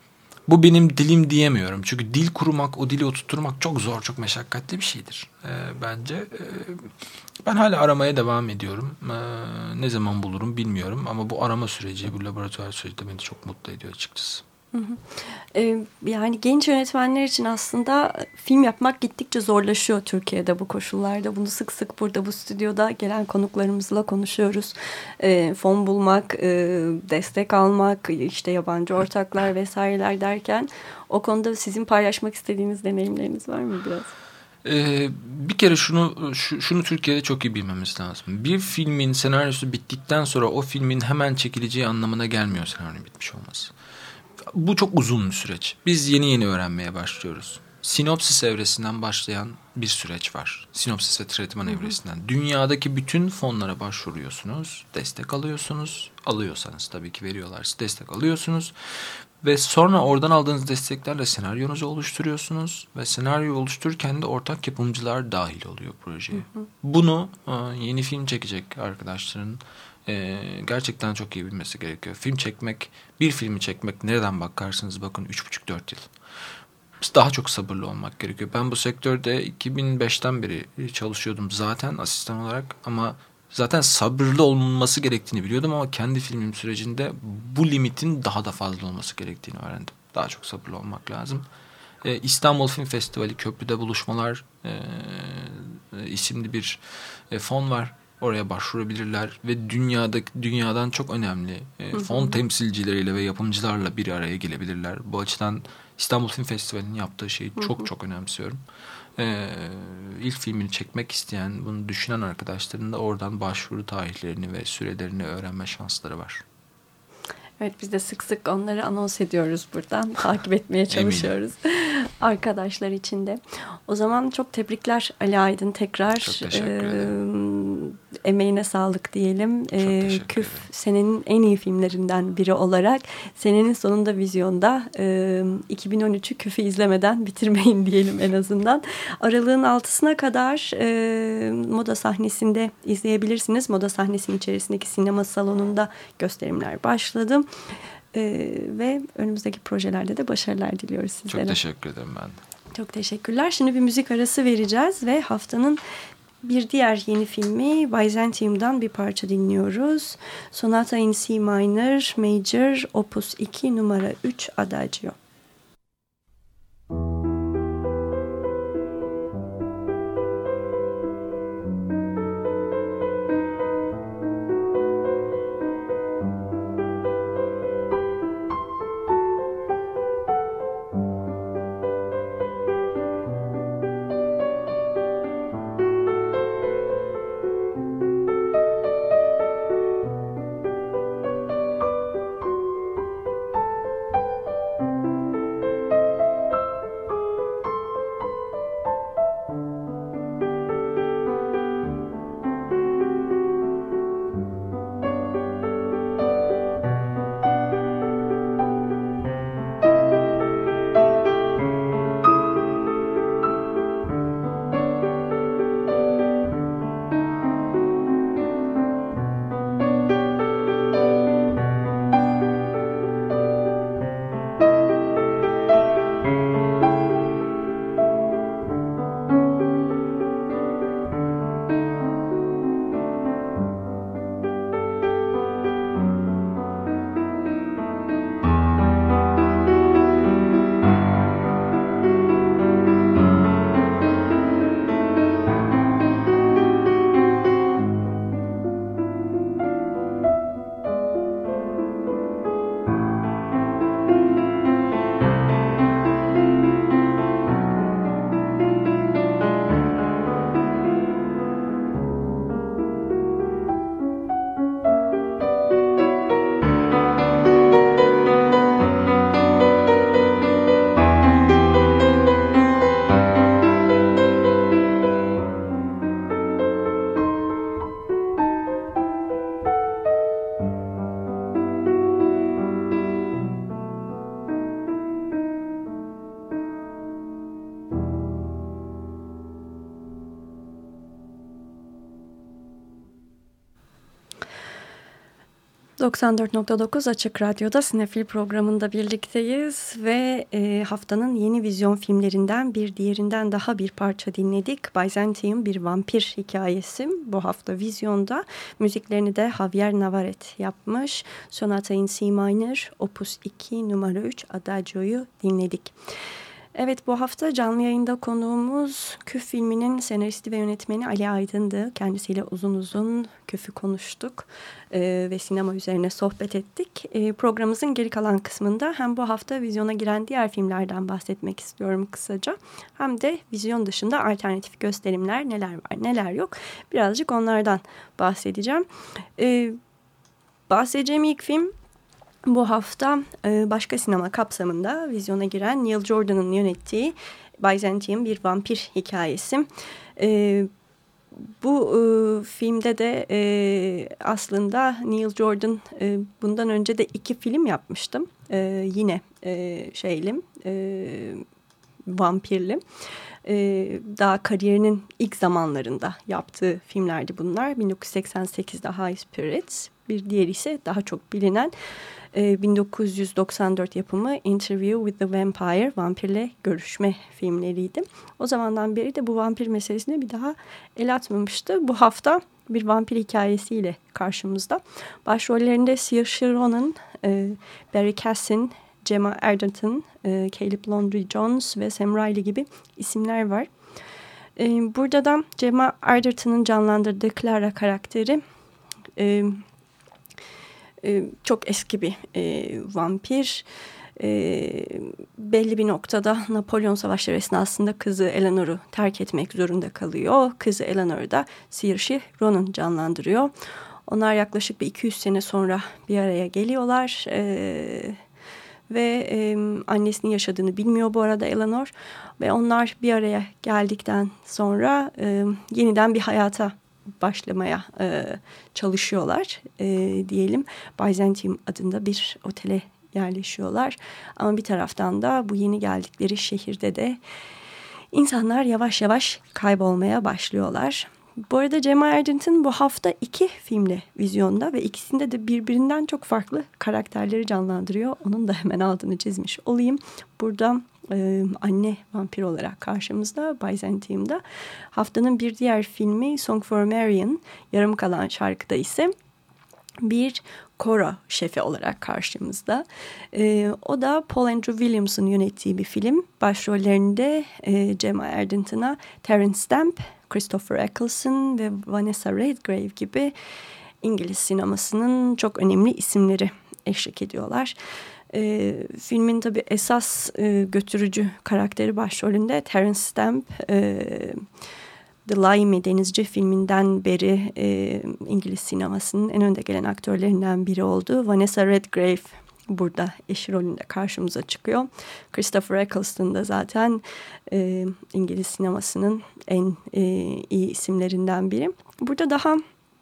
bu benim dilim diyemiyorum. Çünkü dil kurmak, o dili oturtturmak çok zor, çok meşakkatli bir şeydir e, bence. E, ben hala aramaya devam ediyorum. E, ne zaman bulurum bilmiyorum ama bu arama süreci, bu laboratuvar süreci de beni çok mutlu ediyor açıkçası. Hı hı. Ee, yani genç yönetmenler için aslında film yapmak gittikçe zorlaşıyor Türkiye'de bu koşullarda. Bunu sık sık burada bu stüdyoda gelen konuklarımızla konuşuyoruz. Ee, fon bulmak, e, destek almak, işte yabancı ortaklar vesaireler derken o konuda sizin paylaşmak istediğiniz deneyimleriniz var mı biraz? Ee, bir kere şunu şu, şunu Türkiye'de çok iyi bilmemiz lazım. Bir filmin senaryosu bittikten sonra o filmin hemen çekileceği anlamına gelmiyor senaryo bitmiş olması. Bu çok uzun bir süreç. Biz yeni yeni öğrenmeye başlıyoruz. Sinopsis evresinden başlayan bir süreç var. Sinopsis ve tretman evresinden. Dünyadaki bütün fonlara başvuruyorsunuz. Destek alıyorsunuz. Alıyorsanız tabii ki veriyorlarsa destek alıyorsunuz. Ve sonra oradan aldığınız desteklerle senaryonuzu oluşturuyorsunuz. Ve senaryoyu oluştururken de ortak yapımcılar dahil oluyor projeye. Hı hı. Bunu yeni film çekecek arkadaşların Ee, gerçekten çok iyi bilmesi gerekiyor. Film çekmek, bir filmi çekmek nereden bakarsınız bakın üç buçuk dört yıl. Daha çok sabırlı olmak gerekiyor. Ben bu sektörde iki bin beşten beri çalışıyordum zaten asistan olarak ama zaten sabırlı olması gerektiğini biliyordum ama kendi filmim sürecinde bu limitin daha da fazla olması gerektiğini öğrendim. Daha çok sabırlı olmak lazım. Ee, İstanbul Film Festivali Köprüde Buluşmalar e, e, isimli bir e, fon var. Oraya başvurabilirler ve dünyada dünyadan çok önemli e, fon temsilcileriyle ve yapımcılarla bir araya gelebilirler. Bu açıdan İstanbul Film Festivali'nin yaptığı şeyi hı hı. çok çok önemsiyorum. E, ilk filmini çekmek isteyen, bunu düşünen arkadaşların da oradan başvuru tarihlerini ve sürelerini öğrenme şansları var. Evet, biz de sık sık onları anons ediyoruz buradan. Takip etmeye çalışıyoruz. Arkadaşlar için de. O zaman çok tebrikler Ali Aydın tekrar. Çok teşekkür ederim. E, emeğine sağlık diyelim. E, Küf senenin en iyi filmlerinden biri olarak senenin sonunda vizyonda e, iki bin on üçü Küf'ü izlemeden bitirmeyin diyelim en azından. Aralığın altısına kadar e, Moda Sahnesi'nde izleyebilirsiniz. Moda Sahnesi'nin içerisindeki sinema salonunda gösterimler başladı. Ee, ve önümüzdeki projelerde de başarılar diliyoruz sizlere. Çok teşekkür ederim ben de. Çok teşekkürler. Şimdi bir müzik arası vereceğiz ve haftanın bir diğer yeni filmi Byzantium'dan bir parça dinliyoruz. Sonata in C minor, Major, Opus iki numara üç Adagio. doksan dört nokta dokuz Açık Radyo'da Sinefil programında birlikteyiz ve e, haftanın yeni vizyon filmlerinden bir diğerinden daha bir parça dinledik. Byzantium bir vampir hikayesi bu hafta vizyonda. Müziklerini de Javier Navarrete yapmış. Sonata in C minor, Opus iki numara üç Adagio'yu dinledik. Evet, bu hafta canlı yayında konuğumuz Küf filminin senaristi ve yönetmeni Ali Aydın'dı. Kendisiyle uzun uzun Küf'ü konuştuk e, ve sinema üzerine sohbet ettik. E, programımızın geri kalan kısmında hem bu hafta vizyona giren diğer filmlerden bahsetmek istiyorum kısaca. Hem de vizyon dışında alternatif gösterimler neler var neler yok. Birazcık onlardan bahsedeceğim. E, bahsedeceğim ilk film... Bu hafta başka sinema kapsamında vizyona giren Neil Jordan'ın yönettiği Byzantium bir vampir hikayesi. Bu filmde de aslında Neil Jordan bundan önce de iki film yapmıştım. Yine şeyli, vampirli. Daha kariyerinin ilk zamanlarında yaptığı filmlerdi bunlar. bin dokuz yüz seksen sekizde High Spirits, bir diğeri ise daha çok bilinen bin dokuz yüz doksan dört yapımı Interview with the Vampire, vampirle görüşme filmleriydi. O zamandan beri de bu vampir meselesine bir daha el atmamıştı. Bu hafta bir vampir hikayesiyle karşımızda. Başrollerinde Saoirse Ronan, Barry Cassin, Gemma Arterton, Caleb Landry Jones ve Sam Riley gibi isimler var. Burada da Gemma Arterton'un canlandırdığı Clara karakteri çok eski bir vampir. Belli bir noktada Napolyon Savaşları esnasında kızı Eleanor'u terk etmek zorunda kalıyor. Kızı Eleanor'u da Saoirse Ronan canlandırıyor. Onlar yaklaşık bir iki yüz sene sonra bir araya geliyorlar. Ee, ve e, annesinin yaşadığını bilmiyor bu arada Eleanor. Ve onlar bir araya geldikten sonra e, yeniden bir hayata başlamaya e, çalışıyorlar e, diyelim. Byzantium adında bir otele yerleşiyorlar. Ama bir taraftan da bu yeni geldikleri şehirde de insanlar yavaş yavaş kaybolmaya başlıyorlar. Bu arada Gemma Arterton bu hafta iki filmle vizyonda ve ikisinde de birbirinden çok farklı karakterleri canlandırıyor. Onun da hemen altını çizmiş olayım. Burada e, anne vampir olarak karşımızda Byzantium'da. Haftanın bir diğer filmi Song for Marion, yarım kalan şarkıda ise bir koro şefi olarak karşımızda. E, o da Paul Andrew Williams'ın yönettiği bir film. Başrollerinde e, Gemma Arterton'a Terence Stamp, Christopher Eccleston ve Vanessa Redgrave gibi İngiliz sinemasının çok önemli isimleri eşlik ediyorlar. E, filmin tabii esas e, götürücü karakteri başrolünde Terence Stamp, e, The Limey Denizci filminden beri e, İngiliz sinemasının en önde gelen aktörlerinden biri oldu. Vanessa Redgrave burada eşi rolünde karşımıza çıkıyor. Christopher Eccleston da zaten e, İngiliz sinemasının en e, iyi isimlerinden biri. Burada daha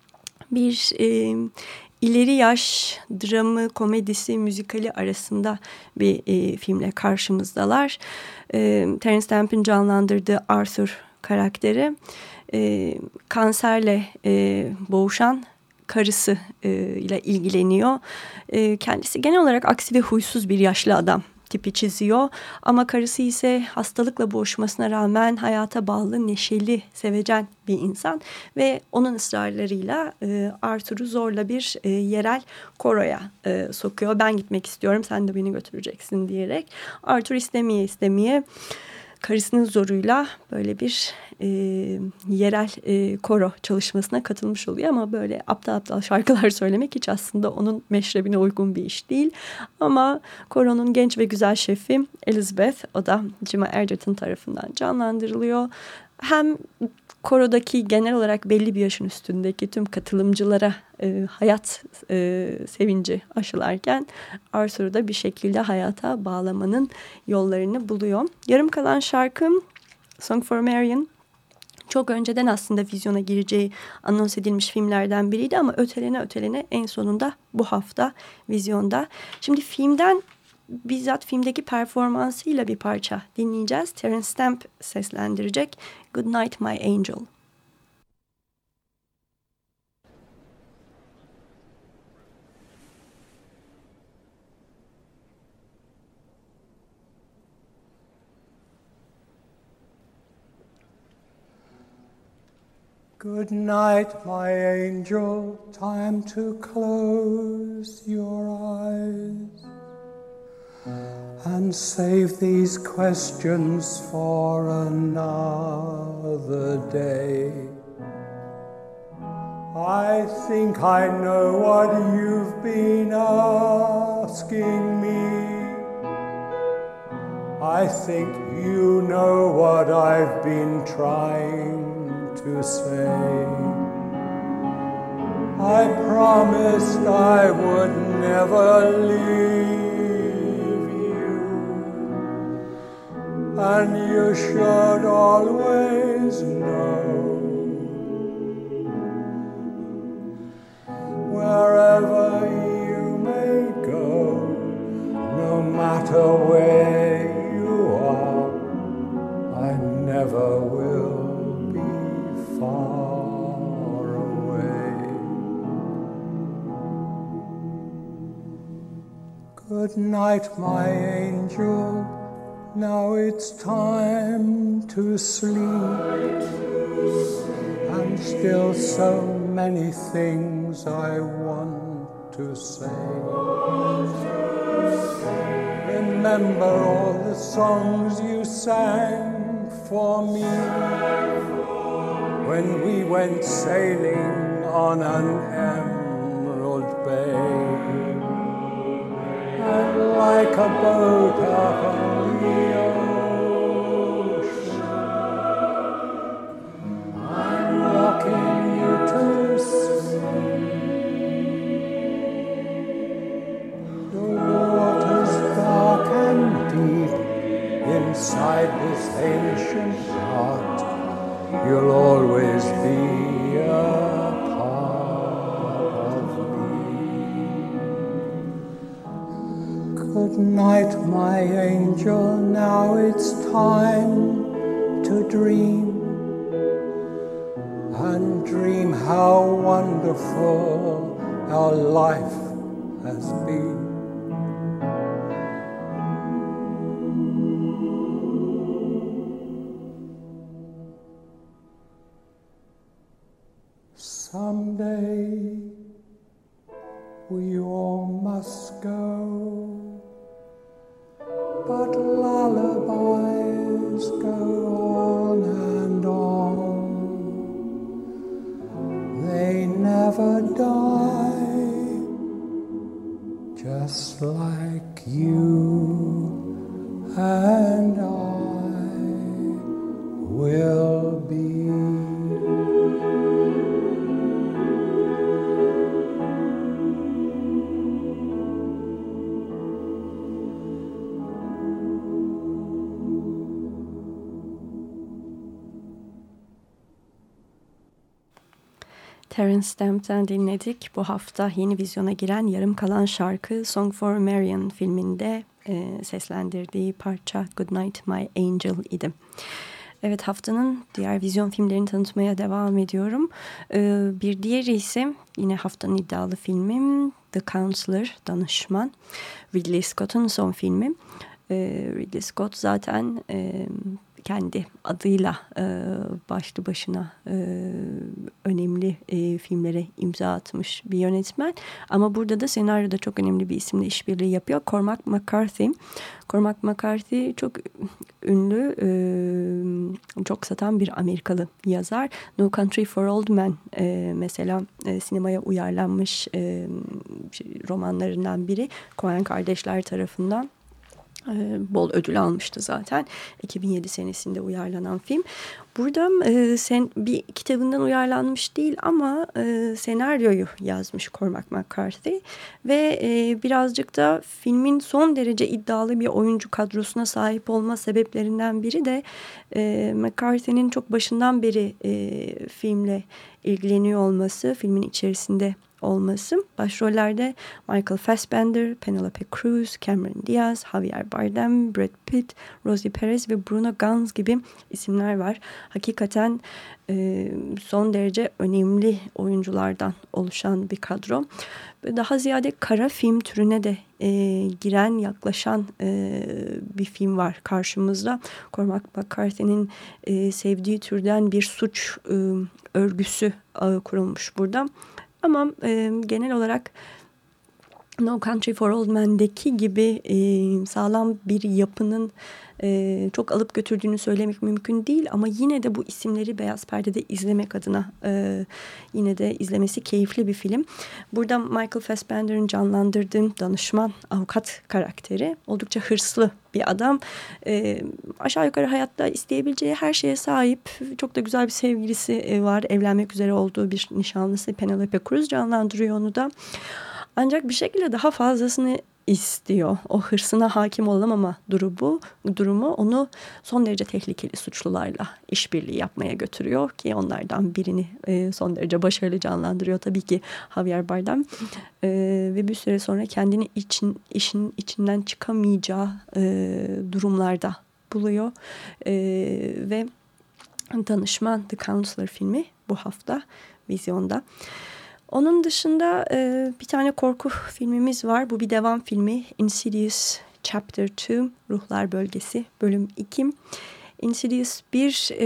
bir e, ileri yaş dramı, komedisi, müzikali arasında bir e, filmle karşımızdalar. E, Terence Stamp'in canlandırdığı Arthur karakteri e, kanserle e, boğuşan karısı e, ile ilgileniyor. E, kendisi genel olarak aksi ve huysuz bir yaşlı adam tipi çiziyor. Ama karısı ise hastalıkla boğuşmasına rağmen hayata bağlı, neşeli, sevecen bir insan. Ve onun ısrarlarıyla e, Arthur'u zorla bir e, yerel koroya e, sokuyor. Ben gitmek istiyorum, sen de beni götüreceksin diyerek. Arthur istemeye istemeye karısının zoruyla böyle bir e, yerel e, koro çalışmasına katılmış oluyor. Ama böyle aptal aptal şarkılar söylemek hiç aslında onun meşrebine uygun bir iş değil. Ama koronun genç ve güzel şefi Elizabeth, o da Gemma Arterton tarafından canlandırılıyor. Hem korodaki genel olarak belli bir yaşın üstündeki tüm katılımcılara e, hayat e, sevinci aşılarken Arthur'u da bir şekilde hayata bağlamanın yollarını buluyor. Yarım kalan şarkım Song for Marion çok önceden aslında vizyona gireceği anons edilmiş filmlerden biriydi ama ötelene ötelene en sonunda bu hafta vizyonda. Şimdi filmden bizzat filmdeki performansıyla bir parça dinleyeceğiz. Terence Stamp seslendirecek Good Night My Angel. Good night, my angel, time to close your eyes and save these questions for another day. I think I know what you've been asking me. I think you know what I've been trying to say. I promised I would never leave you, and you should always know, wherever you may go, no matter where you are, I never will far away. Good night, my angel, now it's time to sleep, and still so many things I want to say. Remember all the songs you sang for me when we went sailing on an emerald bay, and like a boat up on the ocean, I'm rocking you to sleep. The water's dark and deep inside this ancient heart. You'll always be a part of me. Good night, my angel, now it's time to dream, and dream how wonderful our life has been. Someday we all must go, but lullabies go on and on. They never die, just like you and I will be. Terence Stamp'ten dinledik. Bu hafta yeni vizyona giren yarım kalan şarkı Song for Marian filminde e, seslendirdiği parça Good Night My Angel idi. Evet, haftanın diğer vizyon filmlerini tanıtmaya devam ediyorum. E, bir diğeri ise yine haftanın iddialı filmi The Counselor, Danışman. Ridley Scott'un son filmi. E, Ridley Scott zaten E, kendi adıyla e, başlı başına e, önemli e, filmlere imza atmış bir yönetmen. Ama burada da senaryoda çok önemli bir isimle işbirliği yapıyor. Cormac McCarthy. Cormac McCarthy çok ünlü, e, çok satan bir Amerikalı yazar. No Country for Old Men e, mesela e, sinemaya uyarlanmış e, romanlarından biri. Coen kardeşler tarafından bol ödül almıştı zaten. iki bin yedi senesinde uyarlanan film. Burada e, sen, bir kitabından uyarlanmış değil ama e, senaryoyu yazmış Cormac McCarthy ve e, birazcık da filmin son derece iddialı bir oyuncu kadrosuna sahip olma sebeplerinden biri de e, McCarthy'nin çok başından beri e, filmle ilgileniyor olması, filmin içerisinde olması. Başrollerde Michael Fassbender, Penelope Cruz, Cameron Diaz, Javier Bardem, Brad Pitt, Rosie Perez ve Bruno Ganz gibi isimler var. Hakikaten e, son derece önemli oyunculardan oluşan bir kadro. Daha ziyade kara film türüne de e, giren, yaklaşan e, bir film var karşımızda. Cormac McCarthy'nin e, sevdiği türden bir suç e, örgüsü e, kurulmuş burada. Ama e, genel olarak No Country for Old Men'deki gibi e, sağlam bir yapının e, çok alıp götürdüğünü söylemek mümkün değil. Ama yine de bu isimleri beyaz perdede izlemek adına e, yine de izlemesi keyifli bir film. Burada Michael Fassbender'ın canlandırdığı danışman avukat karakteri oldukça hırslı bir adam. E, aşağı yukarı hayatta isteyebileceği her şeye sahip. Çok da güzel bir sevgilisi var. Evlenmek üzere olduğu bir nişanlısı Penelope Cruz canlandırıyor onu da. Ancak bir şekilde daha fazlasını istiyor. O hırsına hakim olamama durumu, durumu onu son derece tehlikeli suçlularla işbirliği yapmaya götürüyor ki onlardan birini e, son derece başarılı canlandırıyor tabii ki Javier Bardem. E, ve bir süre sonra kendini için işin içinden çıkamayacağı e, durumlarda buluyor. E, ve Danışman The Counselor filmi bu hafta vizyonda. Onun dışında e, bir tane korku filmimiz var. Bu bir devam filmi. Insidious Chapter two, Ruhlar Bölgesi bölüm iki. Insidious bir e,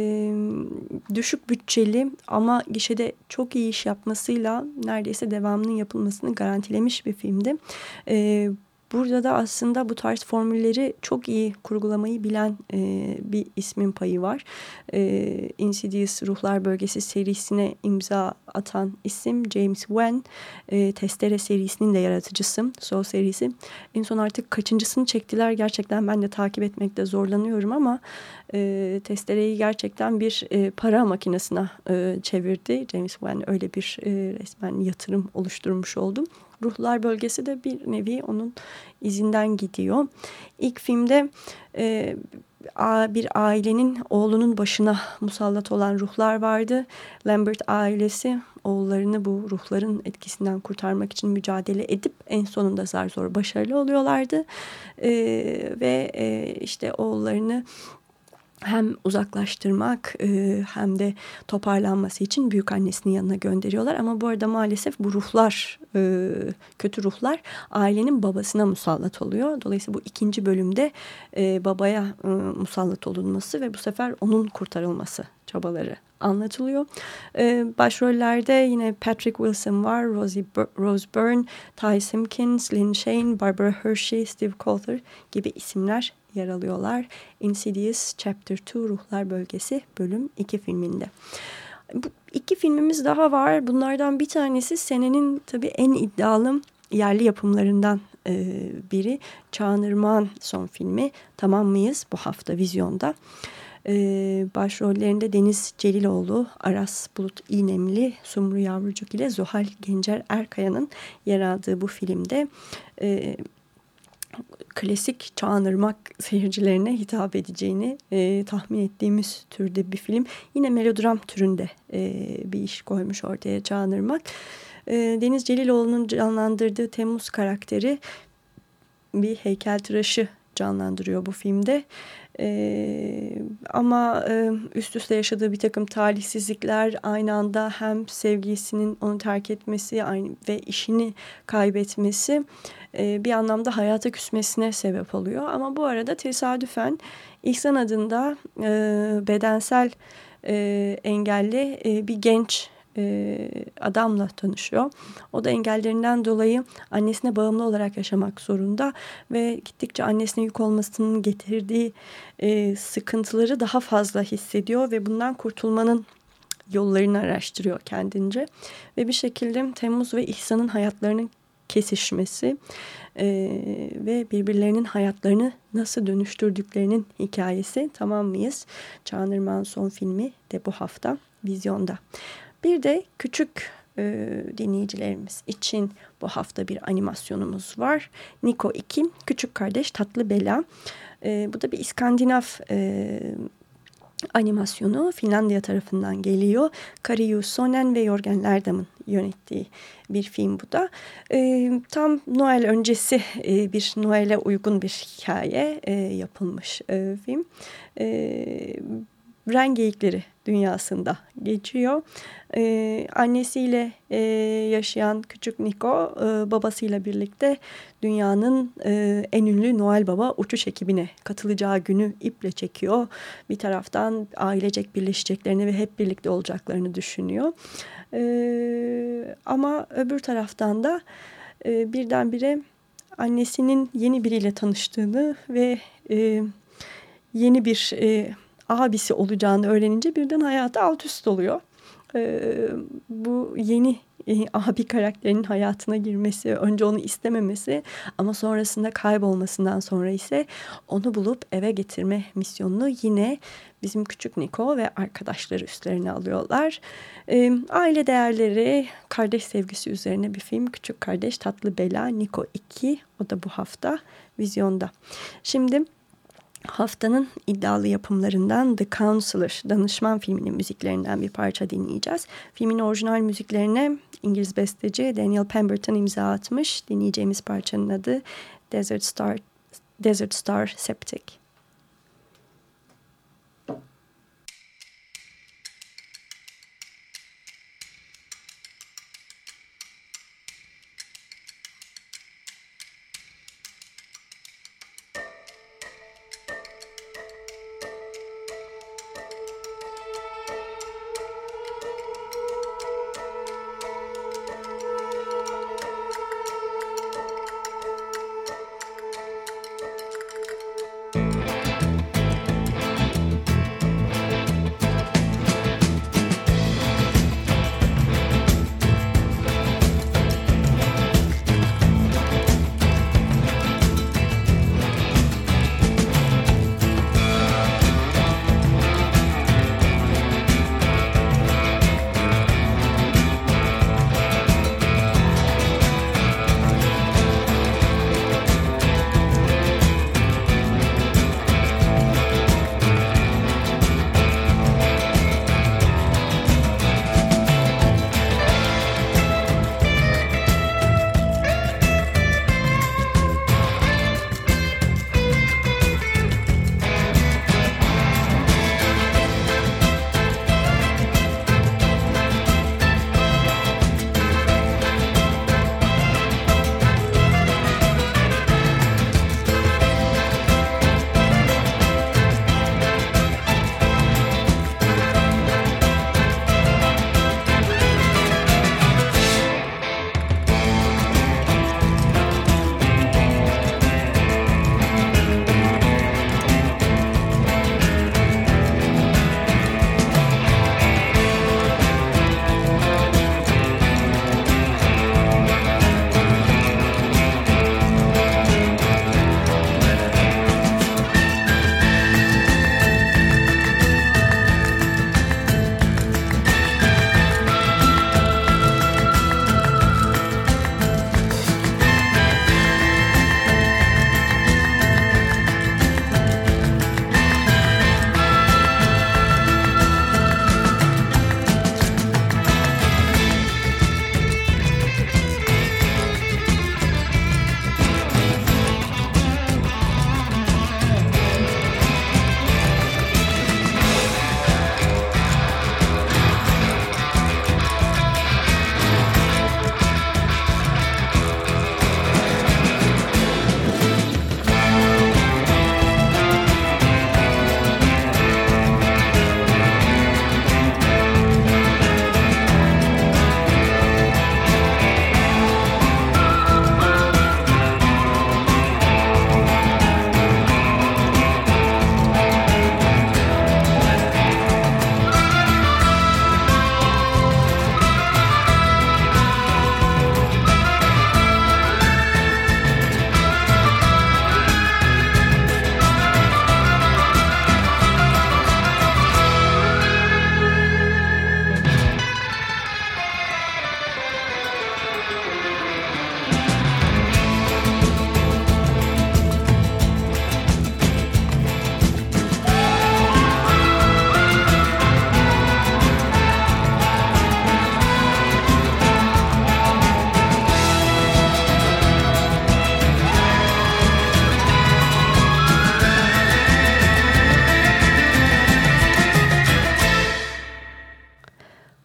düşük bütçeli ama gişede çok iyi iş yapmasıyla neredeyse devamının yapılmasını garantilemiş bir filmdi. E, Burada da aslında bu tarz formülleri çok iyi kurgulamayı bilen e, bir ismin payı var. E, Insidious Ruhlar Bölgesi serisine imza atan isim James Wan. E, Testere serisinin de yaratıcısı. Saw serisi. En son artık kaçıncısını çektiler gerçekten ben de takip etmekte zorlanıyorum ama e, Testere'yi gerçekten bir e, para makinesine e, çevirdi. James Wan öyle bir e, resmen yatırım oluşturmuş oldu. Ruhlar Bölgesi de bir nevi onun izinden gidiyor. İlk filmde e, bir ailenin oğlunun başına musallat olan ruhlar vardı. Lambert ailesi oğullarını bu ruhların etkisinden kurtarmak için mücadele edip en sonunda zar zor başarılı oluyorlardı. E, ve e, işte oğullarını hem uzaklaştırmak e, hem de toparlanması için büyükannesinin yanına gönderiyorlar. Ama bu arada maalesef bu ruhlar, e, kötü ruhlar ailenin babasına musallat oluyor. Dolayısıyla bu ikinci bölümde e, babaya e, musallat olunması ve bu sefer onun kurtarılması çabaları anlatılıyor. Ee, başrollerde yine Patrick Wilson var, Rosie Rose Byrne, Ty Simpkins, Lynn Shane, Barbara Hershey, Steve Coulter gibi isimler yer alıyorlar. Insidious Chapter two Ruhlar Bölgesi bölüm iki filminde. Bu iki filmimiz daha var. Bunlardan bir tanesi senenin tabii en iddialı yerli yapımlarından e, biri. Çağan Irmak'ın son filmi Tamam Mıyız bu hafta vizyonda. Ee, başrollerinde Deniz Celiloğlu, Aras Bulut İğnemli, Sumru Yavrucuk ile Zuhal Gencer Erkaya'nın yer aldığı bu filmde e, klasik Çağan Irmak seyircilerine hitap edeceğini e, tahmin ettiğimiz türde bir film. Yine melodram türünde e, bir iş koymuş ortaya Çağan Irmak. E, Deniz Celiloğlu'nun canlandırdığı Temmuz karakteri bir heykeltıraşı canlandırıyor bu filmde. Ee, ama e, üst üste yaşadığı bir takım talihsizlikler aynı anda hem sevgilisinin onu terk etmesi aynı, ve işini kaybetmesi e, bir anlamda hayata küsmesine sebep oluyor. Ama bu arada tesadüfen İhsan adında e, bedensel e, engelli e, bir genç adamla tanışıyor. O da engellerinden dolayı annesine bağımlı olarak yaşamak zorunda ve gittikçe annesine yük olmasının getirdiği e, sıkıntıları daha fazla hissediyor ve bundan kurtulmanın yollarını araştırıyor kendince. Ve bir şekilde Temmuz ve İhsan'ın hayatlarının kesişmesi e, ve birbirlerinin hayatlarını nasıl dönüştürdüklerinin hikayesi. Tamam Mıyız? Çağan Irmak'ın son filmi de bu hafta vizyonda. Bir de küçük e, dinleyicilerimiz için bu hafta bir animasyonumuz var. Niko iki, Küçük Kardeş Tatlı Bela. E, bu da bir İskandinav e, Animasyonu Finlandiya tarafından geliyor. Kari Juusonen ve Jörgen Lerdam'ın yönettiği bir film bu da. E, tam Noel öncesi e, bir Noel'e uygun bir hikaye e, yapılmış e, film. E, Ren geyikleri dünyasında geçiyor. Ee, annesiyle e, yaşayan küçük Nico e, babasıyla birlikte dünyanın e, en ünlü Noel Baba uçuş ekibine katılacağı günü iple çekiyor. Bir taraftan ailecek birleşeceklerini ve hep birlikte olacaklarını düşünüyor. E, ama öbür taraftan da e, birdenbire annesinin yeni biriyle tanıştığını ve e, yeni bir e, abisi olacağını öğrenince birden hayatı alt üst oluyor. Ee, bu yeni e, abi karakterinin hayatına girmesi, önce onu istememesi ama sonrasında kaybolmasından sonra ise onu bulup eve getirme misyonunu yine bizim küçük Nico ve arkadaşları üstlerine alıyorlar. Ee, aile değerleri, kardeş sevgisi üzerine bir film. Küçük Kardeş Tatlı Bela Nico iki, o da bu hafta vizyonda. Şimdi haftanın iddialı yapımlarından The Counselor, Danışman filminin müziklerinden bir parça dinleyeceğiz. Filmin orijinal müziklerine İngiliz besteci Daniel Pemberton imza atmış. Dinleyeceğimiz parçanın adı Desert Star, Desert Star Septic. Thank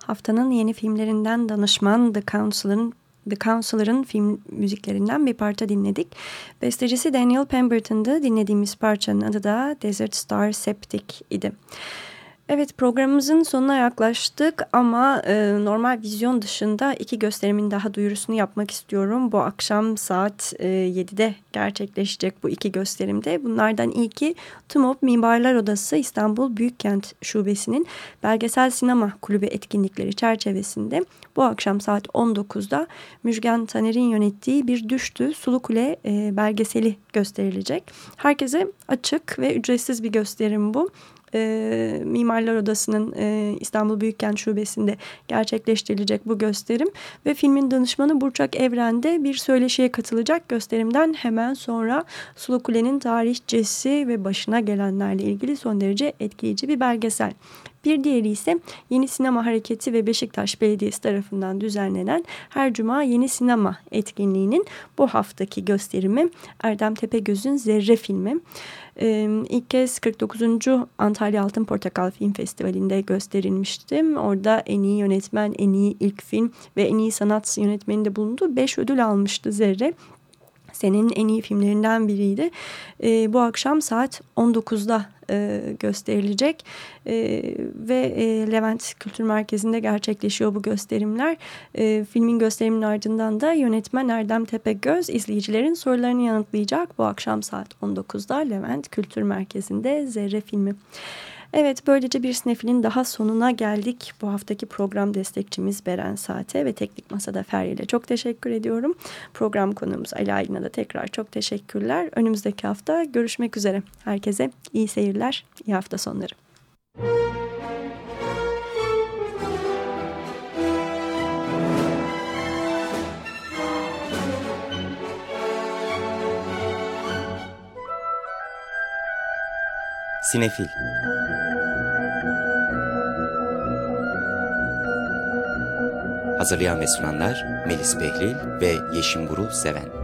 haftanın yeni filmlerinden danışman The Counselor'ın The Counselor'ın film müziklerinden bir parça dinledik. Bestecisi Daniel Pemberton'dı. Dinlediğimiz parçanın adı da Desert Star Septic idi. Evet, programımızın sonuna yaklaştık ama e, normal vizyon dışında iki gösterimin daha duyurusunu yapmak istiyorum. Bu akşam saat e, yedide gerçekleşecek bu iki gösterimde. Bunlardan ilki TUMOP Mimarlar Odası İstanbul Büyükkent Şubesi'nin Belgesel Sinema Kulübü etkinlikleri çerçevesinde bu akşam saat on dokuzda Müjgan Taner'in yönettiği Bir Düştü Sulu Kule e, belgeseli gösterilecek. Herkese açık ve ücretsiz bir gösterim bu. E, Mimarlar Odası'nın e, İstanbul Büyükkent Şubesi'nde gerçekleştirilecek bu gösterim ve filmin danışmanı Burçak Evren'de bir söyleşiye katılacak. Gösterimden hemen sonra Sulu Kule'nin tarihçesi ve başına gelenlerle ilgili son derece etkileyici bir belgesel. Bir diğeri ise Yeni Sinema Hareketi ve Beşiktaş Belediyesi tarafından düzenlenen Her Cuma Yeni Sinema etkinliğinin bu haftaki gösterimi Erdem Tepegöz'ün Zerre filmi. Ee, ilk kez kırk dokuzuncu Antalya Altın Portakal Film Festivali'nde gösterilmiştim. Orada en iyi yönetmen, en iyi ilk film ve en iyi sanat yönetmeninde bulundu. beş ödül almıştı Zerre. Senenin en iyi filmlerinden biriydi. E, bu akşam saat on dokuzda e, gösterilecek e, ve e, Levent Kültür Merkezi'nde gerçekleşiyor bu gösterimler. E, filmin gösteriminin ardından da yönetmen Erdem Tepegöz izleyicilerin sorularını yanıtlayacak. Bu akşam saat on dokuzda Levent Kültür Merkezi'nde Zerre filmi. Evet, böylece bir Sinefil'in daha sonuna geldik. Bu haftaki program destekçimiz Beren Saat'e ve Teknik Masa'da Feryal'e çok teşekkür ediyorum. Program konuğumuz Ali Aydın'a da tekrar çok teşekkürler. Önümüzdeki hafta görüşmek üzere. Herkese iyi seyirler, iyi hafta sonları. Sinefil. Hazırlayan ve sunanlar Melis Behlil ve Yeşim Burul Seven.